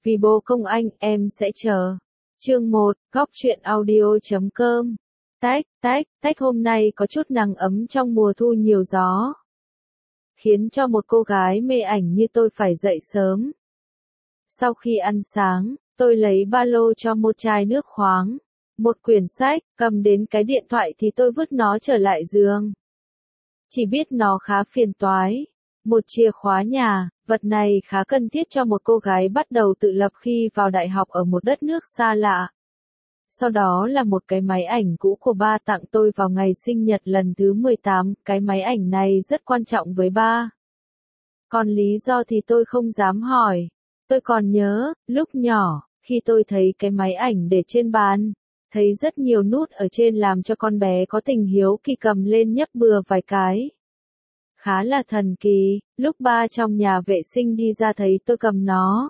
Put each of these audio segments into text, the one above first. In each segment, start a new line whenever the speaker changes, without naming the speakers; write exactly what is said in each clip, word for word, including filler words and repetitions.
Vì bố công anh, em sẽ chờ. Chương một, góc truyện audio chấm com. Tách, tách, tách hôm nay có chút nắng ấm trong mùa thu nhiều gió. Khiến cho một cô gái mê ảnh như tôi phải dậy sớm. Sau khi ăn sáng, tôi lấy ba lô cho một chai nước khoáng, một quyển sách, cầm đến cái điện thoại thì tôi vứt nó trở lại giường. Chỉ biết nó khá phiền toái. Một chìa khóa nhà, vật này khá cần thiết cho một cô gái bắt đầu tự lập khi vào đại học ở một đất nước xa lạ. Sau đó là một cái máy ảnh cũ của ba tặng tôi vào ngày sinh nhật lần thứ mười tám, cái máy ảnh này rất quan trọng với ba. Còn lý do thì tôi không dám hỏi. Tôi còn nhớ, lúc nhỏ, khi tôi thấy cái máy ảnh để trên bàn, thấy rất nhiều nút ở trên làm cho con bé có tình hiếu kỳ cầm lên nhấp bừa vài cái. Khá là thần kỳ, lúc ba trong nhà vệ sinh đi ra thấy tôi cầm nó.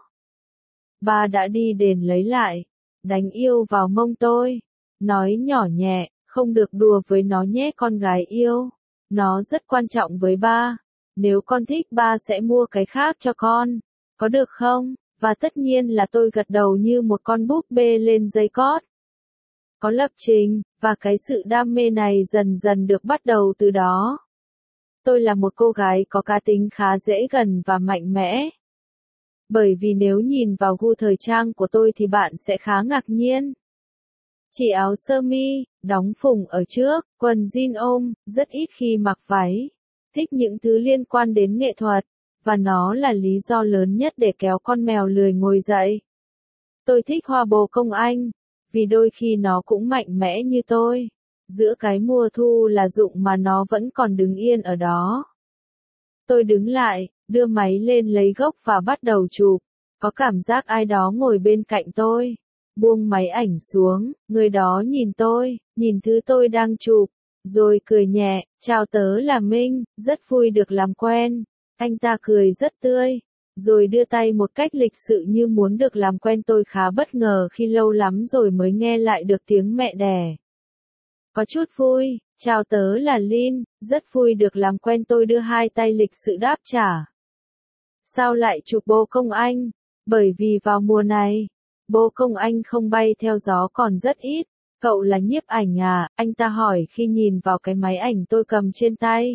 Ba đã đi đền lấy lại, đánh yêu vào mông tôi, nói nhỏ nhẹ, không được đùa với nó nhé con gái yêu, nó rất quan trọng với ba, nếu con thích ba sẽ mua cái khác cho con, có được không? Và tất nhiên là tôi gật đầu như một con búp bê lên dây cót. Có lập trình, và cái sự đam mê này dần dần được bắt đầu từ đó. Tôi là một cô gái có cá tính khá dễ gần và mạnh mẽ. Bởi vì nếu nhìn vào gu thời trang của tôi thì bạn sẽ khá ngạc nhiên. Chỉ áo sơ mi, đóng phùng ở trước, quần jean ôm, rất ít khi mặc váy. Thích những thứ liên quan đến nghệ thuật, và nó là lý do lớn nhất để kéo con mèo lười ngồi dậy. Tôi thích hoa bồ công anh, vì đôi khi nó cũng mạnh mẽ như tôi. Giữa cái mùa thu là rụng mà nó vẫn còn đứng yên ở đó. Tôi đứng lại, đưa máy lên lấy gốc và bắt đầu chụp. Có cảm giác ai đó ngồi bên cạnh tôi. Buông máy ảnh xuống, người đó nhìn tôi, nhìn thứ tôi đang chụp, rồi cười nhẹ, chào tớ là Minh, rất vui được làm quen. Anh ta cười rất tươi, rồi đưa tay một cách lịch sự như muốn được làm quen. Tôi khá bất ngờ khi lâu lắm rồi mới nghe lại được tiếng mẹ đẻ. Có chút vui, chào tớ là Lin, rất vui được làm quen. Tôi đưa hai tay lịch sự đáp trả. Sao lại chụp bồ công anh? Bởi vì vào mùa này, bồ công anh không bay theo gió còn rất ít. Cậu là nhiếp ảnh à? Anh ta hỏi khi nhìn vào cái máy ảnh tôi cầm trên tay.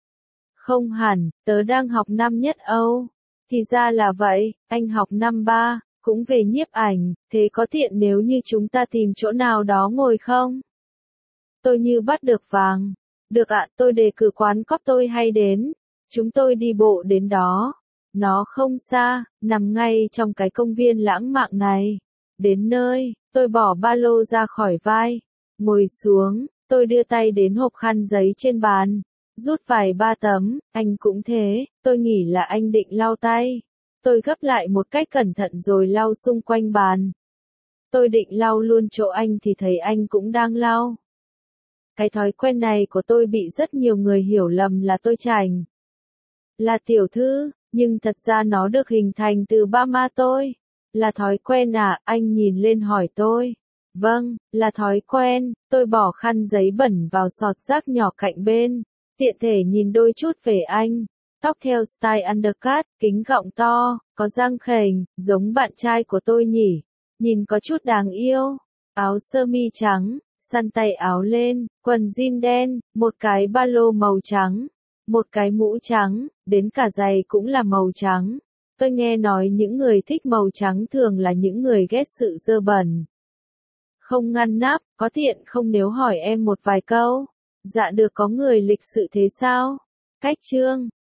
Không hẳn, tớ đang học năm nhất Âu. Thì ra là vậy, anh học năm ba, cũng về nhiếp ảnh, thế có tiện nếu như chúng ta tìm chỗ nào đó ngồi không? Tôi như bắt được vàng. Được ạ, tôi đề cử quán cóc tôi hay đến. Chúng tôi đi bộ đến đó. Nó không xa, nằm ngay trong cái công viên lãng mạn này. Đến nơi, tôi bỏ ba lô ra khỏi vai. Ngồi xuống, tôi đưa tay đến hộp khăn giấy trên bàn. Rút vài ba tấm, anh cũng thế, tôi nghĩ là anh định lau tay. Tôi gấp lại một cách cẩn thận rồi lau xung quanh bàn. Tôi định lau luôn chỗ anh thì thấy anh cũng đang lau. Cái thói quen này của tôi bị rất nhiều người hiểu lầm là tôi chảnh. Là tiểu thư, nhưng thật ra nó được hình thành từ ba ma tôi. Là thói quen à? Anh nhìn lên hỏi tôi. Vâng, là thói quen. Tôi bỏ khăn giấy bẩn vào sọt rác nhỏ cạnh bên. Tiện thể nhìn đôi chút về anh. Tóc theo style undercut, kính gọng to, có răng khểnh, giống bạn trai của tôi nhỉ. Nhìn có chút đáng yêu. Áo sơ mi trắng, xăn tay áo lên, quần jean đen, một cái ba lô màu trắng, một cái mũ trắng, đến cả giày cũng là màu trắng. Tôi nghe nói những người thích màu trắng thường là những người ghét sự dơ bẩn. Không ngăn nắp, có tiện không nếu hỏi em một vài câu? Dạ được, có người lịch sự thế sao? Cách chương